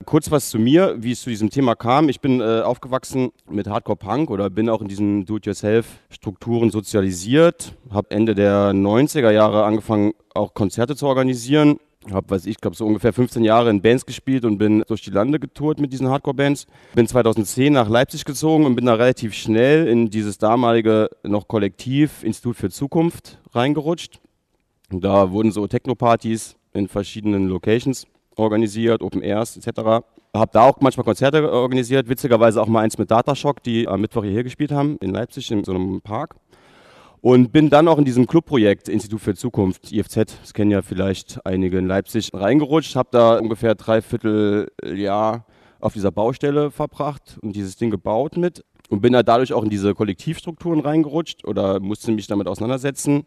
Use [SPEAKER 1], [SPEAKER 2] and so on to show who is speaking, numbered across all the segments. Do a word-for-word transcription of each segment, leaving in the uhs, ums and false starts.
[SPEAKER 1] Kurz was zu mir, wie es zu diesem Thema kam. Ich bin äh, aufgewachsen mit Hardcore-Punk oder bin auch in diesen Do-it-yourself-Strukturen sozialisiert. Habe Ende der neunziger Jahre angefangen, auch Konzerte zu organisieren. Habe, weiß ich, glaube so ungefähr fünfzehn Jahre in Bands gespielt und bin durch die Lande getourt mit diesen Hardcore-Bands. Bin zweitausendzehn nach Leipzig gezogen und bin da relativ schnell in dieses damalige noch Kollektiv Institut für Zukunft reingerutscht. Und da wurden so Techno-Partys in verschiedenen Locations organisiert, Open Airs et cetera. Habe da auch manchmal Konzerte organisiert, witzigerweise auch mal eins mit Datashock, die am Mittwoch hierher gespielt haben, in Leipzig in so einem Park. Und bin dann auch in diesem Clubprojekt Institut für Zukunft, I F Z, das kennen ja vielleicht einige in Leipzig, reingerutscht. Habe da ungefähr dreiviertel Jahr auf dieser Baustelle verbracht und dieses Ding gebaut mit. Und bin da dadurch auch in diese Kollektivstrukturen reingerutscht oder musste mich damit auseinandersetzen.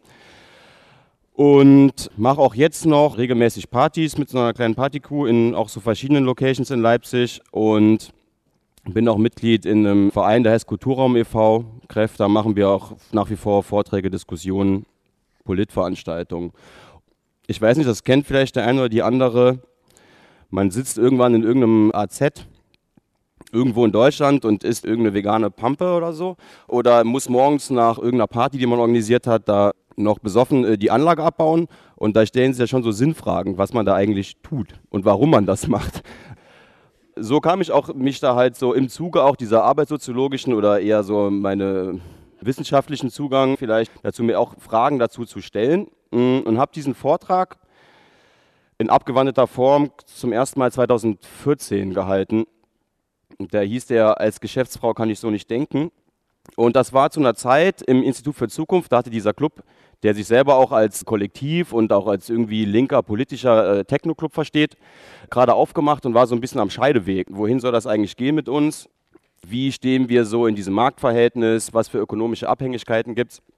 [SPEAKER 1] Und mache auch jetzt noch regelmäßig Partys mit so einer kleinen Partycrew in auch so verschiedenen Locations in Leipzig und bin auch Mitglied in einem Verein, der heißt Kulturraum e V. Kräft, da machen wir auch nach wie vor Vorträge, Diskussionen, Politveranstaltungen. Ich weiß nicht, das kennt vielleicht der eine oder die andere. Man sitzt irgendwann in irgendeinem A Z, irgendwo in Deutschland und isst irgendeine vegane Pampe oder so. Oder muss morgens nach irgendeiner Party, die man organisiert hat, da noch besoffen äh, die Anlage abbauen. Und da stellen sich ja schon so Sinnfragen, was man da eigentlich tut und warum man das macht. So kam ich auch mich da halt so im Zuge auch dieser arbeitssoziologischen oder eher so meine wissenschaftlichen Zugang vielleicht dazu, mir auch Fragen dazu zu stellen und habe diesen Vortrag in abgewandelter Form zum ersten Mal zweitausendvierzehn gehalten. Da hieß der, als Geschäftsfrau kann ich so nicht denken. Und das war zu einer Zeit im Institut für Zukunft, da hatte dieser Club, der sich selber auch als Kollektiv und auch als irgendwie linker politischer äh, Techno-Club versteht, gerade aufgemacht und war so ein bisschen am Scheideweg. Wohin soll das eigentlich gehen mit uns? Wie stehen wir so in diesem Marktverhältnis? Was für ökonomische Abhängigkeiten gibt es?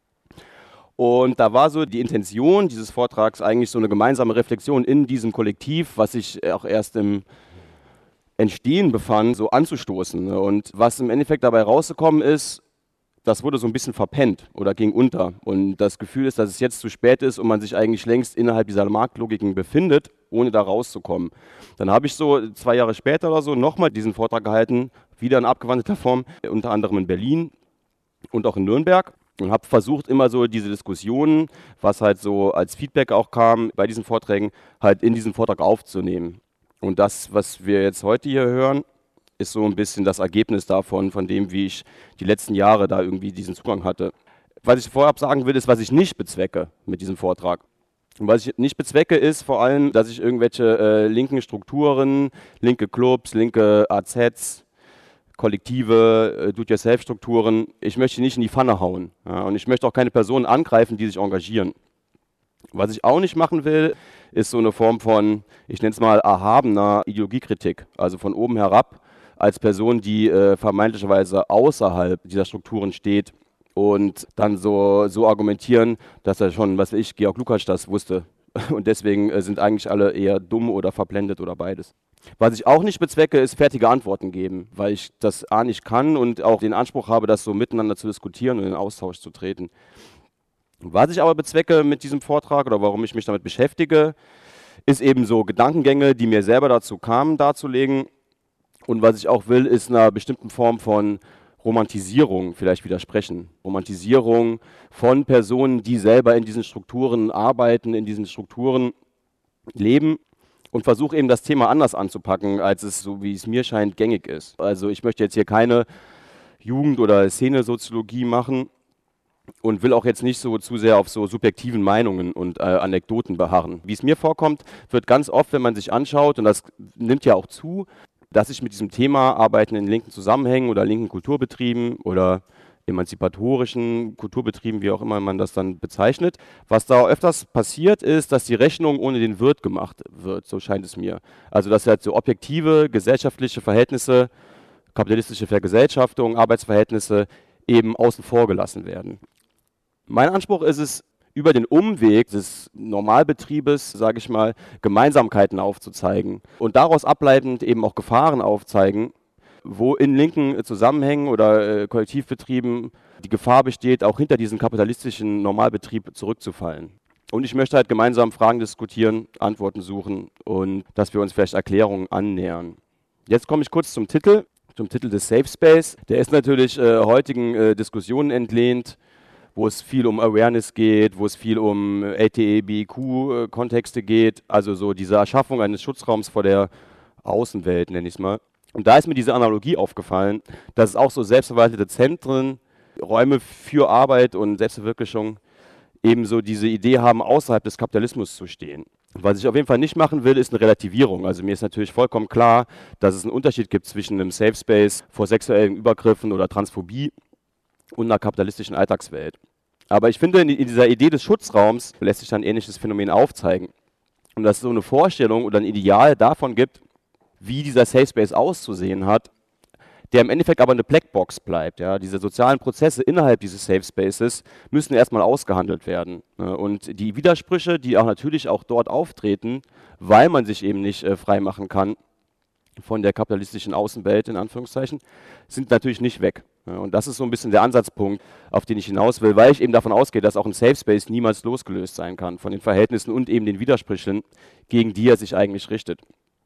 [SPEAKER 1] Und da war so die Intention dieses Vortrags eigentlich so eine gemeinsame Reflexion in diesem Kollektiv, was sich auch erst im Entstehen befand, so anzustoßen. Und was im Endeffekt dabei rausgekommen ist, das wurde so ein bisschen verpennt oder ging unter. Und das Gefühl ist, dass es jetzt zu spät ist und man sich eigentlich längst innerhalb dieser Marktlogiken befindet, ohne da rauszukommen. Dann habe ich so zwei Jahre später oder so nochmal diesen Vortrag gehalten, wieder in abgewandelter Form, unter anderem in Berlin und auch in Nürnberg. Und habe versucht, immer so diese Diskussionen, was halt so als Feedback auch kam bei diesen Vorträgen, halt in diesen Vortrag aufzunehmen. Und das, was wir jetzt heute hier hören, ist so ein bisschen das Ergebnis davon, von dem, wie ich die letzten Jahre da irgendwie diesen Zugang hatte. Was ich vorab sagen will, ist, was ich nicht bezwecke mit diesem Vortrag. Und was ich nicht bezwecke, ist vor allem, dass ich irgendwelche äh, linken Strukturen, linke Clubs, linke A Zs, kollektive äh, Do-it-yourself-Strukturen, ich möchte nicht in die Pfanne hauen. Ja, und ich möchte auch keine Personen angreifen, die sich engagieren. Was ich auch nicht machen will, ist so eine Form von, ich nenne es mal, erhabener Ideologiekritik, also von oben herab, als Person, die äh, vermeintlicherweise außerhalb dieser Strukturen steht und dann so, so argumentieren, dass er schon, was weiß ich, Georg Lukács das wusste. Und deswegen äh, sind eigentlich alle eher dumm oder verblendet oder beides. Was ich auch nicht bezwecke, ist fertige Antworten geben, weil ich das A nicht kann und auch den Anspruch habe, das so miteinander zu diskutieren und in den Austausch zu treten. Was ich aber bezwecke mit diesem Vortrag oder warum ich mich damit beschäftige, ist eben so Gedankengänge, die mir selber dazu kamen, darzulegen. Und was ich auch will, ist einer bestimmten Form von Romantisierung vielleicht widersprechen. Romantisierung von Personen, die selber in diesen Strukturen arbeiten, in diesen Strukturen leben und versuche eben das Thema anders anzupacken, als es, so wie es mir scheint, gängig ist. Also ich möchte jetzt hier keine Jugend- oder Szenesoziologie machen und will auch jetzt nicht so zu sehr auf so subjektiven Meinungen und äh, Anekdoten beharren. Wie es mir vorkommt, wird ganz oft, wenn man sich anschaut, und das nimmt ja auch zu, dass sich mit diesem Thema Arbeiten in linken Zusammenhängen oder linken Kulturbetrieben oder emanzipatorischen Kulturbetrieben, wie auch immer man das dann bezeichnet, was da öfters passiert ist, dass die Rechnung ohne den Wirt gemacht wird, so scheint es mir. Also dass halt so objektive gesellschaftliche Verhältnisse, kapitalistische Vergesellschaftung, Arbeitsverhältnisse eben außen vor gelassen werden. Mein Anspruch ist es, über den Umweg des Normalbetriebes, sage ich mal, Gemeinsamkeiten aufzuzeigen und daraus ableitend eben auch Gefahren aufzeigen, wo in linken Zusammenhängen oder äh, Kollektivbetrieben die Gefahr besteht, auch hinter diesen kapitalistischen Normalbetrieb zurückzufallen. Und ich möchte halt gemeinsam Fragen diskutieren, Antworten suchen und dass wir uns vielleicht Erklärungen annähern. Jetzt komme ich kurz zum Titel, zum Titel des Safe Space. Der ist natürlich äh, heutigen äh, Diskussionen entlehnt, wo es viel um Awareness geht, wo es viel um L G B T Q-Kontexte geht, also so diese Erschaffung eines Schutzraums vor der Außenwelt, nenne ich es mal. Und da ist mir diese Analogie aufgefallen, dass es auch so selbstverwaltete Zentren, Räume für Arbeit und Selbstverwirklichung ebenso diese Idee haben, außerhalb des Kapitalismus zu stehen. Was ich auf jeden Fall nicht machen will, ist eine Relativierung. Also mir ist natürlich vollkommen klar, dass es einen Unterschied gibt zwischen einem Safe Space vor sexuellen Übergriffen oder Transphobie und einer kapitalistischen Alltagswelt. Aber ich finde, in dieser Idee des Schutzraums lässt sich dann ein ähnliches Phänomen aufzeigen. Und dass es so eine Vorstellung oder ein Ideal davon gibt, wie dieser Safe Space auszusehen hat, der im Endeffekt aber eine Blackbox bleibt. Ja. Diese sozialen Prozesse innerhalb dieses Safe Spaces müssen erstmal ausgehandelt werden. Und die Widersprüche, die auch natürlich auch dort auftreten, weil man sich eben nicht äh, frei machen kann von der kapitalistischen Außenwelt, in Anführungszeichen, sind natürlich nicht weg. Und das ist so ein bisschen der Ansatzpunkt, auf den ich hinaus will, weil ich eben davon ausgehe, dass auch ein Safe Space niemals losgelöst sein kann von den Verhältnissen und eben den Widersprüchen, gegen die er sich eigentlich richtet.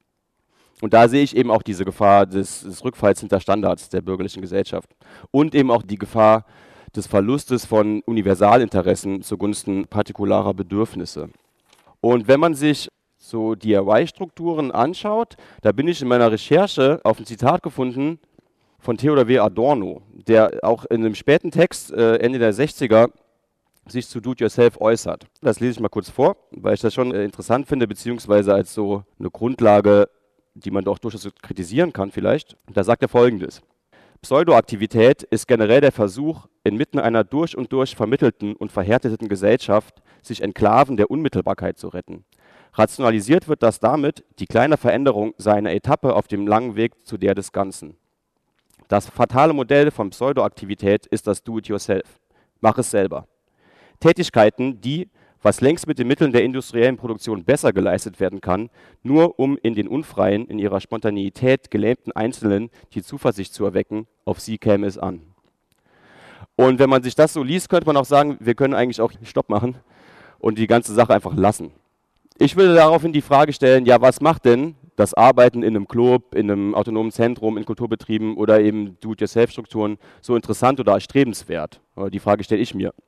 [SPEAKER 1] Und da sehe ich eben auch diese Gefahr des, des Rückfalls hinter Standards der bürgerlichen Gesellschaft und eben auch die Gefahr des Verlustes von Universalinteressen zugunsten partikularer Bedürfnisse. Und wenn man sich so D I Y-Strukturen anschaut, da bin ich in meiner Recherche auf ein Zitat gefunden von Theodor W. Adorno, der auch in einem späten Text, äh, Ende der sechziger, sich zu Do-it-yourself äußert. Das lese ich mal kurz vor, weil ich das schon äh, interessant finde, beziehungsweise als so eine Grundlage, die man doch durchaus kritisieren kann vielleicht. Da sagt er Folgendes: Pseudoaktivität ist generell der Versuch, inmitten einer durch und durch vermittelten und verhärteten Gesellschaft sich Enklaven der Unmittelbarkeit zu retten. Rationalisiert wird das damit, die kleine Veränderung sei eine Etappe auf dem langen Weg zu der des Ganzen. Das fatale Modell von Pseudoaktivität ist das Do-it-yourself. Mach es selber. Tätigkeiten, die, was längst mit den Mitteln der industriellen Produktion besser geleistet werden kann, nur um in den unfreien, in ihrer Spontaneität gelähmten Einzelnen die Zuversicht zu erwecken, auf sie käme es an. Und wenn man sich das so liest, könnte man auch sagen, wir können eigentlich auch Stopp machen und die ganze Sache einfach lassen. Ich würde daraufhin die Frage stellen, ja, was macht denn das Arbeiten in einem Club, in einem autonomen Zentrum, in Kulturbetrieben oder eben Do-it-yourself-Strukturen so interessant oder erstrebenswert? Die Frage stelle ich mir.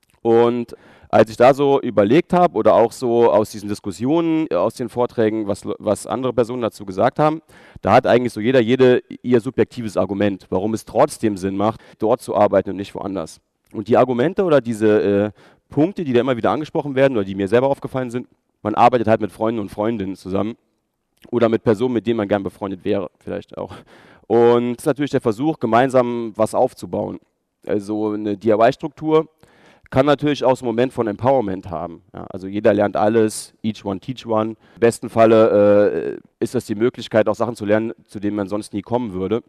[SPEAKER 1] Und als ich da so überlegt habe oder auch so aus diesen Diskussionen, aus den Vorträgen, was, was andere Personen dazu gesagt haben, da hat eigentlich so jeder, jede ihr subjektives Argument, warum es trotzdem Sinn macht, dort zu arbeiten und nicht woanders. Und die Argumente oder diese äh, Punkte, die da immer wieder angesprochen werden oder die mir selber aufgefallen sind, man arbeitet halt mit Freunden und Freundinnen zusammen oder mit Personen, mit denen man gern befreundet wäre, vielleicht auch. Und es ist natürlich der Versuch, gemeinsam was aufzubauen. Also eine D I Y-Struktur kann natürlich auch so einen Moment von Empowerment haben. Ja, also jeder lernt alles, each one teach one. Im besten Falle äh, ist das die Möglichkeit, auch Sachen zu lernen, zu denen man sonst nie kommen würde.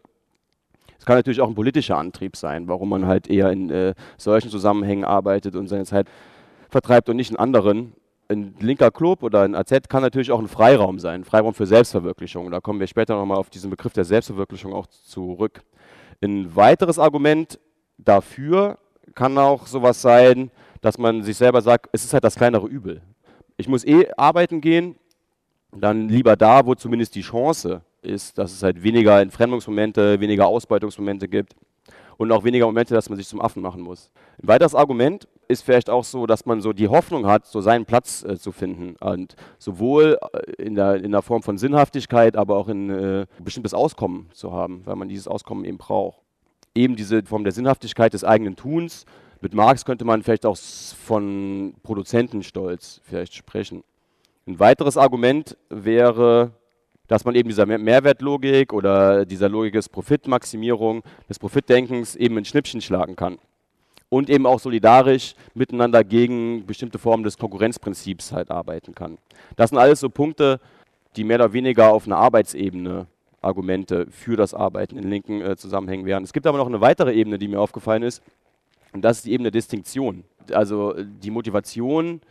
[SPEAKER 1] Es kann natürlich auch ein politischer Antrieb sein, warum man halt eher in äh, solchen Zusammenhängen arbeitet und seine Zeit vertreibt und nicht in anderen. Ein linker Club oder ein A Z kann natürlich auch ein Freiraum sein, ein Freiraum für Selbstverwirklichung. Da kommen wir später nochmal auf diesen Begriff der Selbstverwirklichung auch zurück. Ein weiteres Argument dafür kann auch sowas sein, dass man sich selber sagt, es ist halt das kleinere Übel. Ich muss eh arbeiten gehen, dann lieber da, wo zumindest die Chance ist, dass es halt weniger Entfremdungsmomente, weniger Ausbeutungsmomente gibt und auch weniger Momente, dass man sich zum Affen machen muss. Ein weiteres Argument ist vielleicht auch so, dass man so die Hoffnung hat, so seinen Platz äh, zu finden und sowohl in der, in der Form von Sinnhaftigkeit, aber auch in äh, ein bestimmtes Auskommen zu haben, weil man dieses Auskommen eben braucht. Eben diese Form der Sinnhaftigkeit des eigenen Tuns. Mit Marx könnte man vielleicht auch von Produzentenstolz vielleicht sprechen. Ein weiteres Argument wäre, dass man eben dieser Mehrwertlogik oder dieser Logik des Profitmaximierung, des Profitdenkens eben ein Schnippchen schlagen kann. Und eben auch solidarisch miteinander gegen bestimmte Formen des Konkurrenzprinzips halt arbeiten kann. Das sind alles so Punkte, die mehr oder weniger auf einer Arbeitsebene Argumente für das Arbeiten in linken äh, Zusammenhängen wären. Es gibt aber noch eine weitere Ebene, die mir aufgefallen ist, und das ist die Ebene der Distinktion. Also die Motivation,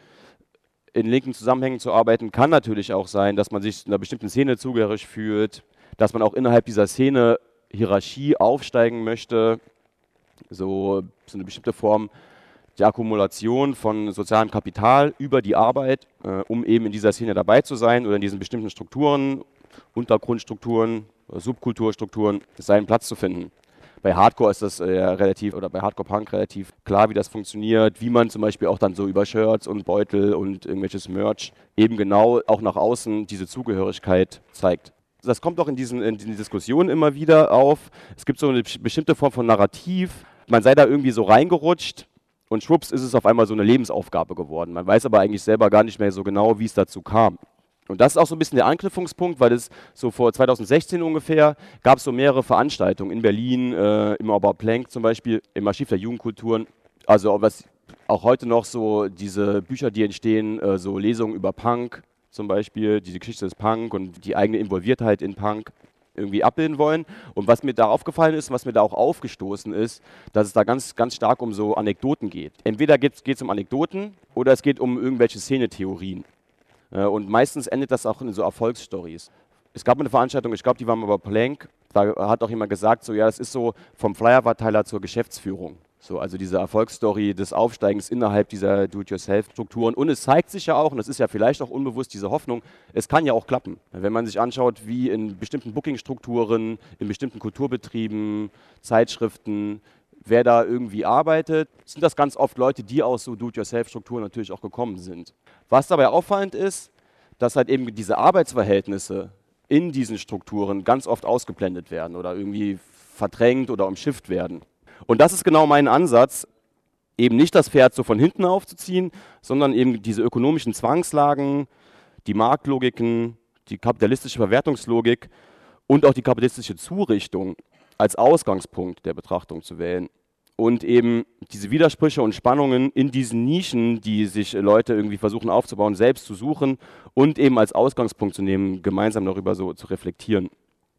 [SPEAKER 1] in linken Zusammenhängen zu arbeiten, kann natürlich auch sein, dass man sich einer bestimmten Szene zugehörig fühlt, dass man auch innerhalb dieser Szene Hierarchie aufsteigen möchte, so, so eine bestimmte Form die Akkumulation von sozialem Kapital über die Arbeit, äh, um eben in dieser Szene dabei zu sein oder in diesen bestimmten Strukturen, Untergrundstrukturen, Subkulturstrukturen seinen Platz zu finden. Bei Hardcore ist das äh, relativ, oder bei Hardcore-Punk relativ klar, wie das funktioniert, wie man zum Beispiel auch dann so über Shirts und Beutel und irgendwelches Merch eben genau auch nach außen diese Zugehörigkeit zeigt. Das kommt auch in diesen, in diesen Diskussionen immer wieder auf. Es gibt so eine bestimmte Form von Narrativ. Man sei da irgendwie so reingerutscht und schwupps ist es auf einmal so eine Lebensaufgabe geworden. Man weiß aber eigentlich selber gar nicht mehr so genau, wie es dazu kam. Und das ist auch so ein bisschen der Anknüpfungspunkt, weil es so vor zweitausendsechzehn ungefähr gab es so mehrere Veranstaltungen in Berlin, äh, im Aubert Planck zum Beispiel, im Archiv der Jugendkulturen. Also was auch heute noch so diese Bücher, die entstehen, äh, so Lesungen über Punk zum Beispiel, diese Geschichte des Punk und die eigene Involviertheit in Punk irgendwie abbilden wollen. Und was mir da aufgefallen ist, was mir da auch aufgestoßen ist, dass es da ganz, ganz stark um so Anekdoten geht. Entweder geht es um Anekdoten oder es geht um irgendwelche Szenetheorien. Und meistens endet das auch in so Erfolgsstories. Es gab eine Veranstaltung, ich glaube, die war mal bei Planck, da hat auch jemand gesagt, so ja, das ist so vom Flyerverteiler zur Geschäftsführung. So, also diese Erfolgsstory des Aufsteigens innerhalb dieser Do-it-yourself-Strukturen. Und es zeigt sich ja auch, und das ist ja vielleicht auch unbewusst diese Hoffnung, es kann ja auch klappen. Wenn man sich anschaut, wie in bestimmten Booking-Strukturen, in bestimmten Kulturbetrieben, Zeitschriften, wer da irgendwie arbeitet, sind das ganz oft Leute, die aus so Do-it-yourself-Strukturen natürlich auch gekommen sind. Was dabei auffallend ist, dass halt eben diese Arbeitsverhältnisse in diesen Strukturen ganz oft ausgeblendet werden oder irgendwie verdrängt oder umschifft werden. Und das ist genau mein Ansatz, eben nicht das Pferd so von hinten aufzuziehen, sondern eben diese ökonomischen Zwangslagen, die Marktlogiken, die kapitalistische Verwertungslogik und auch die kapitalistische Zurichtung als Ausgangspunkt der Betrachtung zu wählen. Und eben diese Widersprüche und Spannungen in diesen Nischen, die sich Leute irgendwie versuchen aufzubauen, selbst zu suchen und eben als Ausgangspunkt zu nehmen, gemeinsam darüber so zu reflektieren.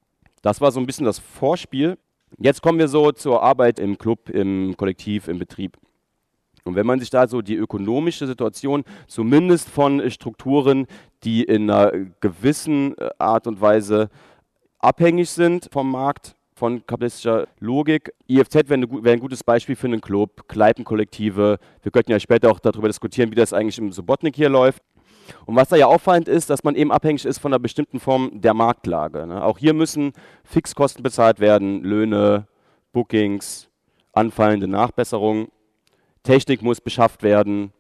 [SPEAKER 1] Das war so ein bisschen das Vorspiel. Jetzt kommen wir so zur Arbeit im Club, im Kollektiv, im Betrieb. Und wenn man sich da so die ökonomische Situation, zumindest von Strukturen, die in einer gewissen Art und Weise abhängig sind vom Markt, von kapitalistischer Logik. I F Z wäre ein gutes Beispiel für einen Club, Kneipenkollektive. Wir könnten ja später auch darüber diskutieren, wie das eigentlich im Subotnik hier läuft. Und was da ja auffallend ist, dass man eben abhängig ist von einer bestimmten Form der Marktlage. Ne? Auch hier müssen Fixkosten bezahlt werden, Löhne, Bookings, anfallende Nachbesserungen. Technik muss beschafft werden.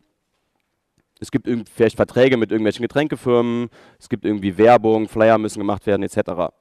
[SPEAKER 1] Es gibt vielleicht Verträge mit irgendwelchen Getränkefirmen. Es gibt irgendwie Werbung, Flyer müssen gemacht werden, et cetera.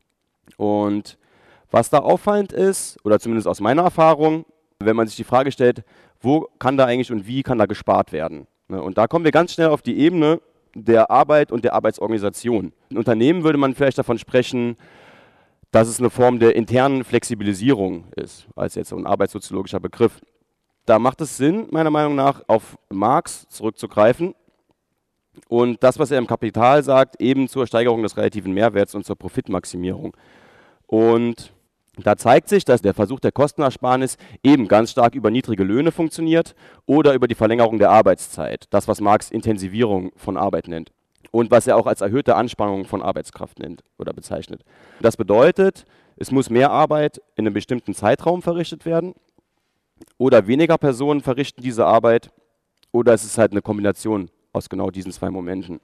[SPEAKER 1] Und was da auffallend ist, oder zumindest aus meiner Erfahrung, wenn man sich die Frage stellt, wo kann da eigentlich und wie kann da gespart werden? Und da kommen wir ganz schnell auf die Ebene der Arbeit und der Arbeitsorganisation. In Unternehmen würde man vielleicht davon sprechen, dass es eine Form der internen Flexibilisierung ist, als jetzt so ein arbeitssoziologischer Begriff. Da macht es Sinn, meiner Meinung nach, auf Marx zurückzugreifen und das, was er im Kapital sagt, eben zur Steigerung des relativen Mehrwerts und zur Profitmaximierung. Und da zeigt sich, dass der Versuch der Kostenersparnis eben ganz stark über niedrige Löhne funktioniert oder über die Verlängerung der Arbeitszeit, das, was Marx Intensivierung von Arbeit nennt und was er auch als erhöhte Anspannung von Arbeitskraft nennt oder bezeichnet. Das bedeutet, es muss mehr Arbeit in einem bestimmten Zeitraum verrichtet werden oder weniger Personen verrichten diese Arbeit oder es ist halt eine Kombination aus genau diesen zwei Momenten.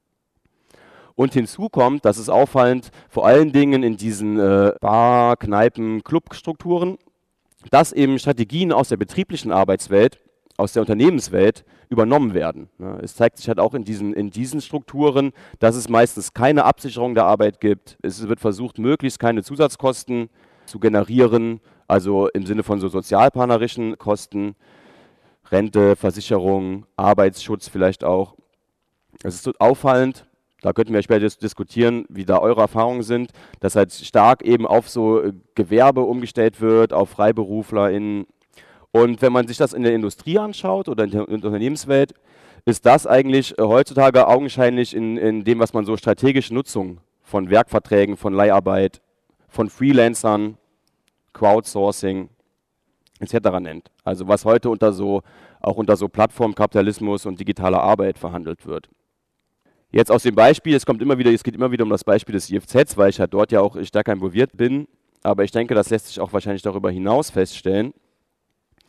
[SPEAKER 1] Und hinzu kommt, das ist auffallend, vor allen Dingen in diesen äh, Bar-, Kneipen-, Clubstrukturen, dass eben Strategien aus der betrieblichen Arbeitswelt, aus der Unternehmenswelt übernommen werden. Ja, es zeigt sich halt auch in diesen, in diesen Strukturen, dass es meistens keine Absicherung der Arbeit gibt. Es wird versucht, möglichst keine Zusatzkosten zu generieren, also im Sinne von so sozialplanerischen Kosten, Rente, Versicherung, Arbeitsschutz vielleicht auch. Es ist so auffallend. Da könnten wir später diskutieren, wie da eure Erfahrungen sind, dass halt stark eben auf so Gewerbe umgestellt wird, auf FreiberuflerInnen. Und wenn man sich das in der Industrie anschaut oder in der Unternehmenswelt, ist das eigentlich heutzutage augenscheinlich in, in dem, was man so strategische Nutzung von Werkverträgen, von Leiharbeit, von Freelancern, Crowdsourcing et cetera nennt. Also was heute unter so, auch unter so Plattformkapitalismus und digitaler Arbeit verhandelt wird. Jetzt aus dem Beispiel, es kommt immer wieder, es geht immer wieder um das Beispiel des I F Zs, weil ich halt dort ja auch stärker involviert bin, aber ich denke, das lässt sich auch wahrscheinlich darüber hinaus feststellen.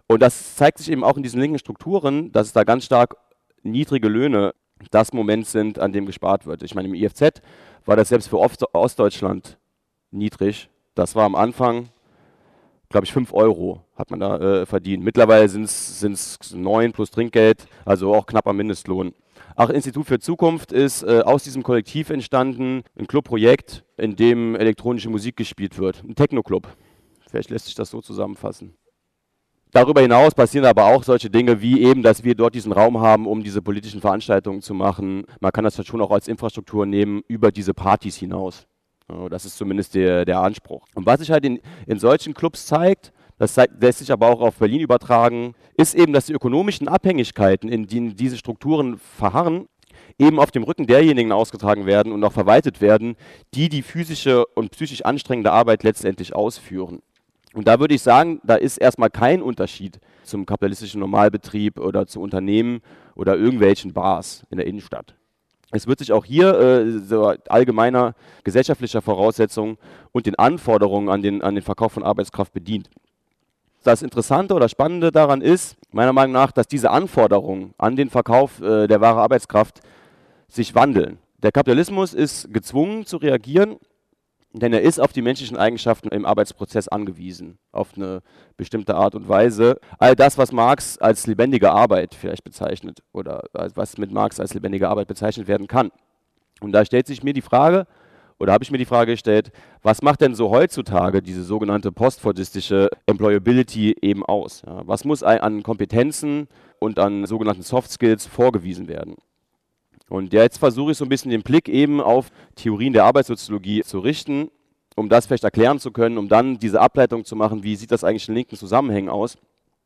[SPEAKER 1] Und das zeigt sich eben auch in diesen linken Strukturen, dass es da ganz stark niedrige Löhne das Moment sind, an dem gespart wird. Ich meine, im I F Z war das selbst für Ostdeutschland niedrig. Das war am Anfang, glaube ich, fünf Euro hat man da äh, verdient. Mittlerweile sind es neun plus Trinkgeld, also auch knapp am Mindestlohn. Auch Institut für Zukunft ist äh, aus diesem Kollektiv entstanden, ein Clubprojekt, in dem elektronische Musik gespielt wird. Ein Techno-Club. Vielleicht lässt sich das so zusammenfassen. Darüber hinaus passieren aber auch solche Dinge wie eben, dass wir dort diesen Raum haben, um diese politischen Veranstaltungen zu machen. Man kann das schon auch als Infrastruktur nehmen, über diese Partys hinaus. Das ist zumindest der, der Anspruch. Und was sich halt in, in solchen Clubs zeigt, das zeigt, lässt sich aber auch auf Berlin übertragen, ist eben, dass die ökonomischen Abhängigkeiten, in denen diese Strukturen verharren, eben auf dem Rücken derjenigen ausgetragen werden und auch verwaltet werden, die die physische und psychisch anstrengende Arbeit letztendlich ausführen. Und da würde ich sagen, da ist erstmal kein Unterschied zum kapitalistischen Normalbetrieb oder zu Unternehmen oder irgendwelchen Bars in der Innenstadt. Es wird sich auch hier äh, so allgemeiner gesellschaftlicher Voraussetzungen und den Anforderungen an den, an den Verkauf von Arbeitskraft bedient. Das Interessante oder Spannende daran ist, meiner Meinung nach, dass diese Anforderungen an den Verkauf äh, der wahren Arbeitskraft sich wandeln. Der Kapitalismus ist gezwungen zu reagieren, denn er ist auf die menschlichen Eigenschaften im Arbeitsprozess angewiesen, auf eine bestimmte Art und Weise. All das, was Marx als lebendige Arbeit vielleicht bezeichnet oder was mit Marx als lebendige Arbeit bezeichnet werden kann. Und da stellt sich mir die Frage, oder habe ich mir die Frage gestellt, was macht denn so heutzutage diese sogenannte postfordistische Employability eben aus? Ja, was muss an Kompetenzen und an sogenannten Soft Skills vorgewiesen werden? Und jetzt versuche ich so ein bisschen den Blick eben auf Theorien der Arbeitssoziologie zu richten, um das vielleicht erklären zu können, um dann diese Ableitung zu machen, wie sieht das eigentlich in linken Zusammenhängen aus.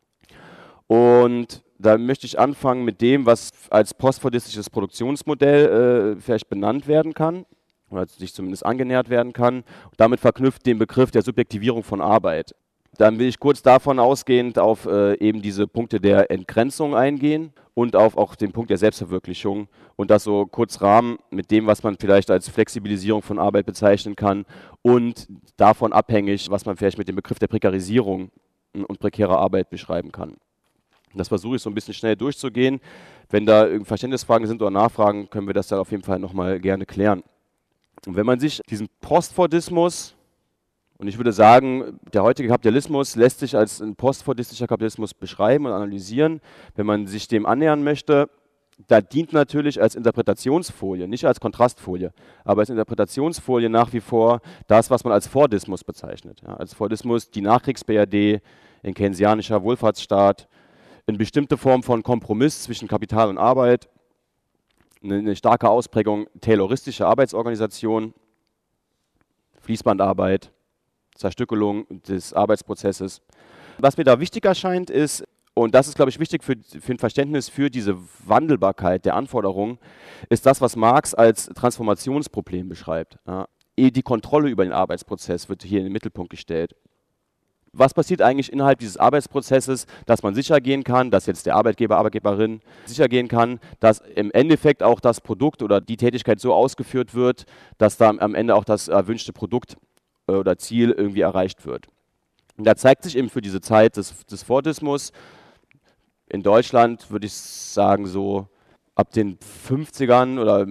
[SPEAKER 1] Und da möchte ich anfangen mit dem, was als postfordistisches Produktionsmodell äh, vielleicht benannt werden kann, oder sich zumindest angenähert werden kann, und damit verknüpft den Begriff der Subjektivierung von Arbeit. Dann will ich kurz davon ausgehend auf äh, eben diese Punkte der Entgrenzung eingehen und auf auch den Punkt der Selbstverwirklichung und das so kurz rahmen mit dem, was man vielleicht als Flexibilisierung von Arbeit bezeichnen kann und davon abhängig, was man vielleicht mit dem Begriff der Prekarisierung und prekärer Arbeit beschreiben kann. Das versuche ich so ein bisschen schnell durchzugehen. Wenn da Verständnisfragen sind oder Nachfragen, können wir das dann auf jeden Fall nochmal gerne klären. Und wenn man sich diesen Postfordismus, und ich würde sagen, der heutige Kapitalismus lässt sich als ein postfordistischer Kapitalismus beschreiben und analysieren. Wenn man sich dem annähern möchte, da dient natürlich als Interpretationsfolie, nicht als Kontrastfolie, aber als Interpretationsfolie nach wie vor das, was man als Fordismus bezeichnet. Ja, als Fordismus die Nachkriegs-B R D, ein keynesianischer Wohlfahrtsstaat, eine bestimmte Form von Kompromiss zwischen Kapital und Arbeit, eine, eine starke Ausprägung tayloristischer Arbeitsorganisation, Fließbandarbeit, Zerstückelung des Arbeitsprozesses. Was mir da wichtig erscheint ist, und das ist, glaube ich, wichtig für, für ein Verständnis für diese Wandelbarkeit der Anforderungen, ist das, was Marx als Transformationsproblem beschreibt. Ja, die Kontrolle über den Arbeitsprozess wird hier in den Mittelpunkt gestellt. Was passiert eigentlich innerhalb dieses Arbeitsprozesses, dass man sicher gehen kann, dass jetzt der Arbeitgeber, Arbeitgeberin sicher gehen kann, dass im Endeffekt auch das Produkt oder die Tätigkeit so ausgeführt wird, dass da am Ende auch das erwünschte Produkt oder Ziel irgendwie erreicht wird. Und da zeigt sich eben für diese Zeit des, des Fordismus, in Deutschland würde ich sagen so ab den fünfzigern oder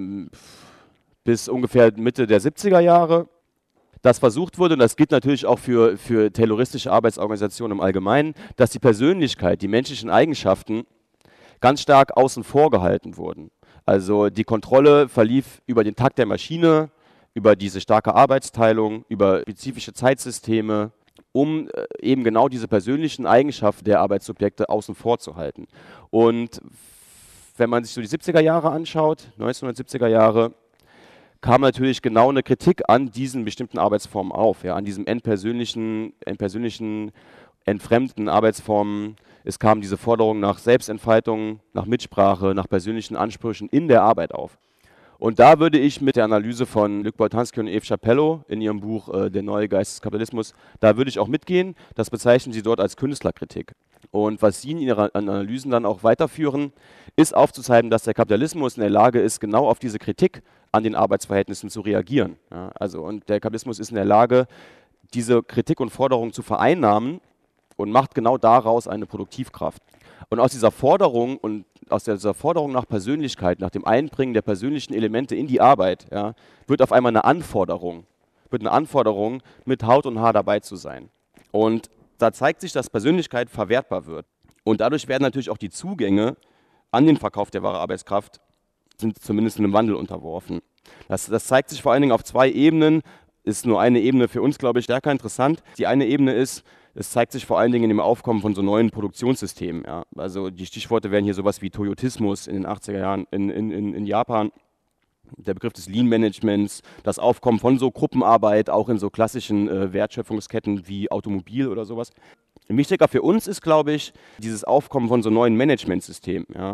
[SPEAKER 1] bis ungefähr Mitte der siebziger Jahre, dass versucht wurde, und das gilt natürlich auch für, für tayloristische Arbeitsorganisationen im Allgemeinen, dass die Persönlichkeit, die menschlichen Eigenschaften ganz stark außen vor gehalten wurden. Also die Kontrolle verlief über den Takt der Maschine, über diese starke Arbeitsteilung, über spezifische Zeitsysteme, um äh, eben genau diese persönlichen Eigenschaften der Arbeitssubjekte außen vor zu halten. Und wenn man sich so die siebziger Jahre anschaut, neunzehnhundertsiebziger Jahre, kam natürlich genau eine Kritik an diesen bestimmten Arbeitsformen auf, ja, an diesem entpersönlichen, entpersönlichen, entfremdeten Arbeitsformen. Es kam diese Forderung nach Selbstentfaltung, nach Mitsprache, nach persönlichen Ansprüchen in der Arbeit auf. Und da würde ich mit der Analyse von Luc Boltanski und Eve Chapello in ihrem Buch äh, Der neue Geist des Kapitalismus, da würde ich auch mitgehen. Das bezeichnen sie dort als Künstlerkritik. Und was sie in ihren Analysen dann auch weiterführen, ist aufzuzeigen, dass der Kapitalismus in der Lage ist, genau auf diese Kritik an den Arbeitsverhältnissen zu reagieren. Ja, also, und der Kapitalismus ist in der Lage, diese Kritik und Forderung zu vereinnahmen und macht genau daraus eine Produktivkraft. Und aus dieser Forderung und aus dieser Forderung nach Persönlichkeit, nach dem Einbringen der persönlichen Elemente in die Arbeit, ja, wird auf einmal eine Anforderung, wird eine Anforderung, mit Haut und Haar dabei zu sein. Und da zeigt sich, dass Persönlichkeit verwertbar wird. Und dadurch werden natürlich auch die Zugänge an den Verkauf der wahren Arbeitskraft sind zumindest einem Wandel unterworfen. Das, das zeigt sich vor allen Dingen auf zwei Ebenen. Ist nur eine Ebene für uns, glaube ich, stärker interessant. Die eine Ebene ist, es zeigt sich vor allen Dingen in dem Aufkommen von so neuen Produktionssystemen. Ja. Also die Stichworte wären hier sowas wie Toyotismus in den achtziger Jahren in, in, in, in Japan. Der Begriff des Lean-Managements, das Aufkommen von so Gruppenarbeit, auch in so klassischen äh, Wertschöpfungsketten wie Automobil oder sowas. Wichtiger für uns ist, glaube ich, dieses Aufkommen von so neuen Managementsystemen. Ja.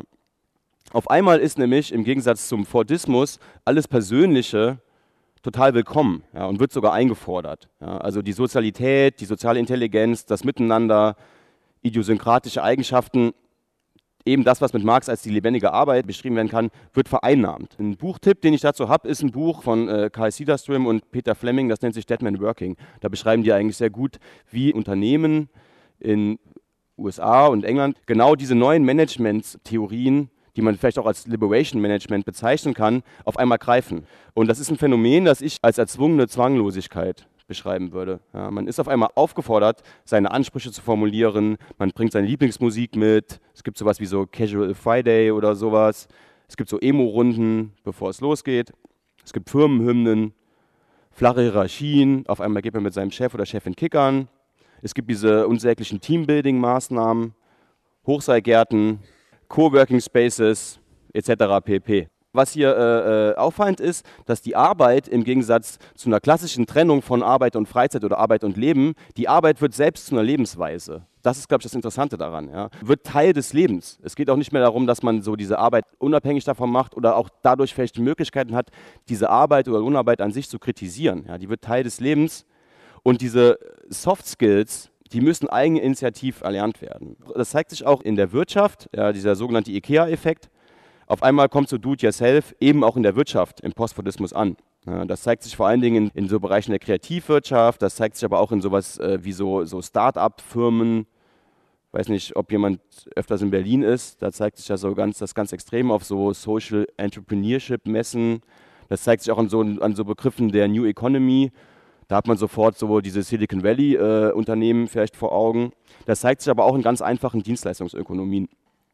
[SPEAKER 1] Auf einmal ist nämlich im Gegensatz zum Fordismus alles Persönliche total willkommen, ja, und wird sogar eingefordert. Ja. Also die Sozialität, die soziale Intelligenz, das Miteinander, idiosynkratische Eigenschaften, eben das, was mit Marx als die lebendige Arbeit beschrieben werden kann, wird vereinnahmt. Ein Buchtipp, den ich dazu habe, ist ein Buch von äh, Carl Cederström und Peter Fleming, das nennt sich Dead Man Working. Da beschreiben die eigentlich sehr gut, wie Unternehmen in U S A und England genau diese neuen Management-Theorien, die man vielleicht auch als Liberation Management bezeichnen kann, auf einmal greifen. Und das ist ein Phänomen, das ich als erzwungene Zwanglosigkeit beschreiben würde. Ja, man ist auf einmal aufgefordert, seine Ansprüche zu formulieren, man bringt seine Lieblingsmusik mit, es gibt sowas wie so Casual Friday oder sowas, es gibt so Emo-Runden, bevor es losgeht, es gibt Firmenhymnen, flache Hierarchien, auf einmal geht man mit seinem Chef oder Chefin kickern, es gibt diese unsäglichen Teambuilding-Maßnahmen, Hochseilgärten, Coworking Spaces et cetera pp. Was hier äh, äh, auffallend ist, dass die Arbeit im Gegensatz zu einer klassischen Trennung von Arbeit und Freizeit oder Arbeit und Leben, die Arbeit wird selbst zu einer Lebensweise. Das ist, glaube ich, das Interessante daran. Ja. Wird Teil des Lebens. Es geht auch nicht mehr darum, dass man so diese Arbeit unabhängig davon macht oder auch dadurch vielleicht die Möglichkeiten hat, diese Arbeit oder Unarbeit an sich zu kritisieren. Ja. Die wird Teil des Lebens und diese Soft Skills, die müssen eigeninitiativ erlernt werden. Das zeigt sich auch in der Wirtschaft, ja, dieser sogenannte IKEA-Effekt. Auf einmal kommt so Do-it-yourself eben auch in der Wirtschaft, im Postfordismus an. Ja, das zeigt sich vor allen Dingen in, in so Bereichen der Kreativwirtschaft, das zeigt sich aber auch in sowas äh, wie so, so Start-up-Firmen. Ich weiß nicht, ob jemand öfters in Berlin ist, da zeigt sich ja so ganz, das ganz extrem auf so Social Entrepreneurship-Messen. Das zeigt sich auch an so, an so Begriffen der New Economy. Da hat man sofort so diese Silicon Valley-Unternehmen äh, vielleicht vor Augen. Das zeigt sich aber auch in ganz einfachen Dienstleistungsökonomien.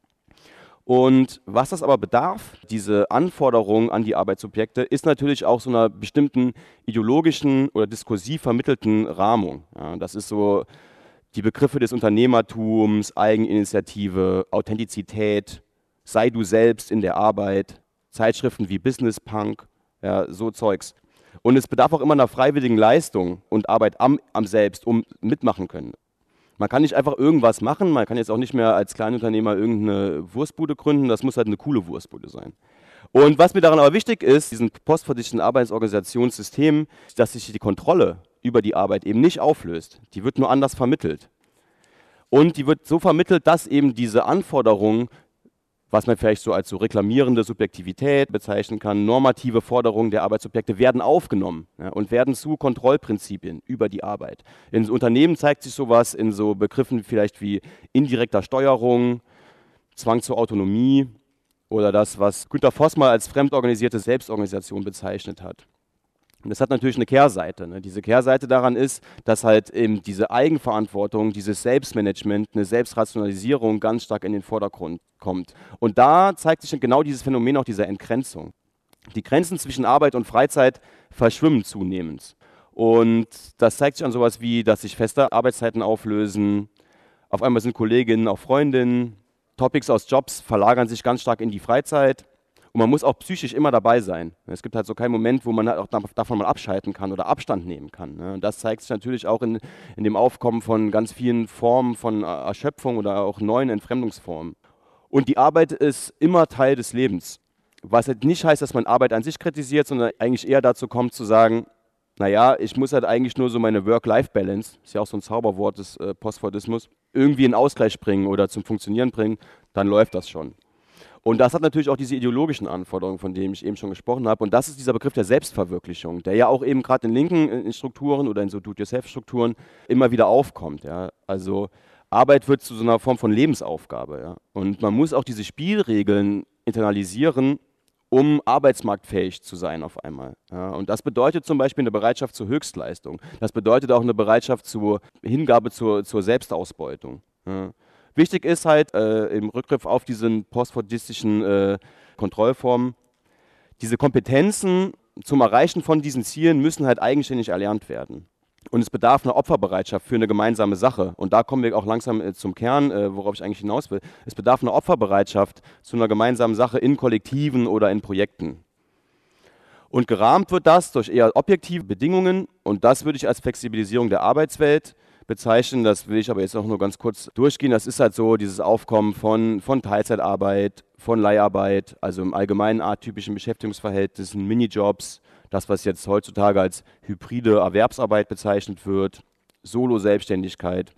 [SPEAKER 1] Und was das aber bedarf, diese Anforderung an die Arbeitsobjekte, ist natürlich auch so einer bestimmten ideologischen oder diskursiv vermittelten Rahmung. Ja, das ist so die Begriffe des Unternehmertums, Eigeninitiative, Authentizität, sei du selbst in der Arbeit, Zeitschriften wie Business Punk, ja, so Zeugs. Und es bedarf auch immer einer freiwilligen Leistung und Arbeit am, am Selbst, um mitmachen können. Man kann nicht einfach irgendwas machen, man kann jetzt auch nicht mehr als Kleinunternehmer irgendeine Wurstbude gründen, das muss halt eine coole Wurstbude sein. Und was mir daran aber wichtig ist, diesen postfordistischen Arbeitsorganisationssystem, dass sich die Kontrolle über die Arbeit eben nicht auflöst. Die wird nur anders vermittelt. Und die wird so vermittelt, dass eben diese Anforderungen, was man vielleicht so als so reklamierende Subjektivität bezeichnen kann, normative Forderungen der Arbeitsobjekte werden aufgenommen, ja, und werden zu Kontrollprinzipien über die Arbeit. In Unternehmen zeigt sich sowas in so Begriffen vielleicht wie indirekter Steuerung, Zwang zur Autonomie oder das, was Günter Voss mal als fremdorganisierte Selbstorganisation bezeichnet hat. Und das hat natürlich eine Kehrseite. Ne? Diese Kehrseite daran ist, dass halt eben diese Eigenverantwortung, dieses Selbstmanagement, eine Selbstrationalisierung ganz stark in den Vordergrund kommt. Und da zeigt sich genau dieses Phänomen auch dieser Entgrenzung. Die Grenzen zwischen Arbeit und Freizeit verschwimmen zunehmend. Und das zeigt sich an sowas wie, dass sich feste Arbeitszeiten auflösen, auf einmal sind Kolleginnen auch Freundinnen, Topics aus Jobs verlagern sich ganz stark in die Freizeit. Und man muss auch psychisch immer dabei sein. Es gibt halt so keinen Moment, wo man halt auch davon mal abschalten kann oder Abstand nehmen kann. Und das zeigt sich natürlich auch in, in dem Aufkommen von ganz vielen Formen von Erschöpfung oder auch neuen Entfremdungsformen. Und die Arbeit ist immer Teil des Lebens. Was halt nicht heißt, dass man Arbeit an sich kritisiert, sondern eigentlich eher dazu kommt zu sagen, naja, ich muss halt eigentlich nur so meine Work-Life-Balance, ist ja auch so ein Zauberwort des äh, Postfordismus, irgendwie in Ausgleich bringen oder zum Funktionieren bringen, dann läuft das schon. Und das hat natürlich auch diese ideologischen Anforderungen, von denen ich eben schon gesprochen habe. Und das ist dieser Begriff der Selbstverwirklichung, der ja auch eben gerade in linken in Strukturen oder in so Do-it-yourself-Strukturen immer wieder aufkommt. Ja. Also Arbeit wird zu so einer Form von Lebensaufgabe. Ja? Und man muss auch diese Spielregeln internalisieren, um arbeitsmarktfähig zu sein auf einmal. Ja? Und das bedeutet zum Beispiel eine Bereitschaft zur Höchstleistung. Das bedeutet auch eine Bereitschaft zur Hingabe zur, zur Selbstausbeutung. Ja? Wichtig ist halt äh, im Rückgriff auf diesen postfordistischen äh, Kontrollformen, diese Kompetenzen zum Erreichen von diesen Zielen müssen halt eigenständig erlernt werden. Und es bedarf einer Opferbereitschaft für eine gemeinsame Sache. Und da kommen wir auch langsam äh, zum Kern, äh, worauf ich eigentlich hinaus will. Es bedarf einer Opferbereitschaft zu einer gemeinsamen Sache in Kollektiven oder in Projekten. Und gerahmt wird das durch eher objektive Bedingungen. Und das würde ich als Flexibilisierung der Arbeitswelt bezeichnen. Das will ich aber jetzt auch nur ganz kurz durchgehen. Das ist halt so dieses Aufkommen von, von Teilzeitarbeit, von Leiharbeit, also im allgemeinen atypischen Beschäftigungsverhältnissen, Minijobs, das, was jetzt heutzutage als hybride Erwerbsarbeit bezeichnet wird, Solo-Selbstständigkeit.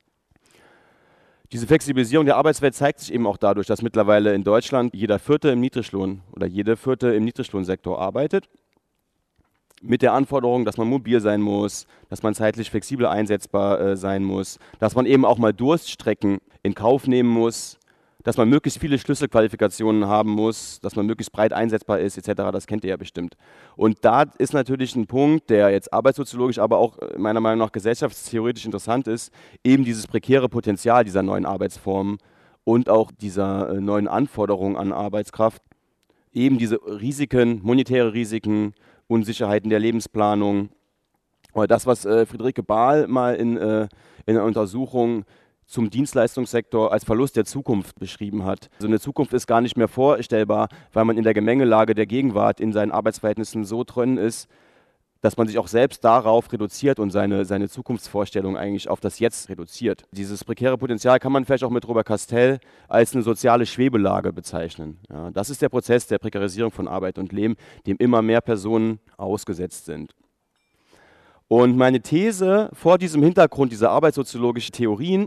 [SPEAKER 1] Diese Flexibilisierung der Arbeitswelt zeigt sich eben auch dadurch, dass mittlerweile in Deutschland jeder Vierte im Niedriglohn oder jede Vierte im Niedriglohnsektor arbeitet. Mit der Anforderung, dass man mobil sein muss, dass man zeitlich flexibel einsetzbar äh, sein muss, dass man eben auch mal Durststrecken in Kauf nehmen muss, dass man möglichst viele Schlüsselqualifikationen haben muss, dass man möglichst breit einsetzbar ist, et cetera. Das kennt ihr ja bestimmt. Und da ist natürlich ein Punkt, der jetzt arbeitssoziologisch, aber auch meiner Meinung nach gesellschaftstheoretisch interessant ist, eben dieses prekäre Potenzial dieser neuen Arbeitsformen und auch dieser äh, neuen Anforderungen an Arbeitskraft, eben diese Risiken, monetäre Risiken, Unsicherheiten der Lebensplanung. Oder das, was äh, Friederike Bahl mal in, äh, in einer Untersuchung zum Dienstleistungssektor als Verlust der Zukunft beschrieben hat. Also eine Zukunft ist gar nicht mehr vorstellbar, weil man in der Gemengelage der Gegenwart in seinen Arbeitsverhältnissen so drin ist, dass man sich auch selbst darauf reduziert und seine, seine Zukunftsvorstellung eigentlich auf das Jetzt reduziert. Dieses prekäre Potenzial kann man vielleicht auch mit Robert Castell als eine soziale Schwebelage bezeichnen. Ja, das ist der Prozess der Prekarisierung von Arbeit und Leben, dem immer mehr Personen ausgesetzt sind. Und meine These vor diesem Hintergrund dieser arbeitssoziologischen Theorien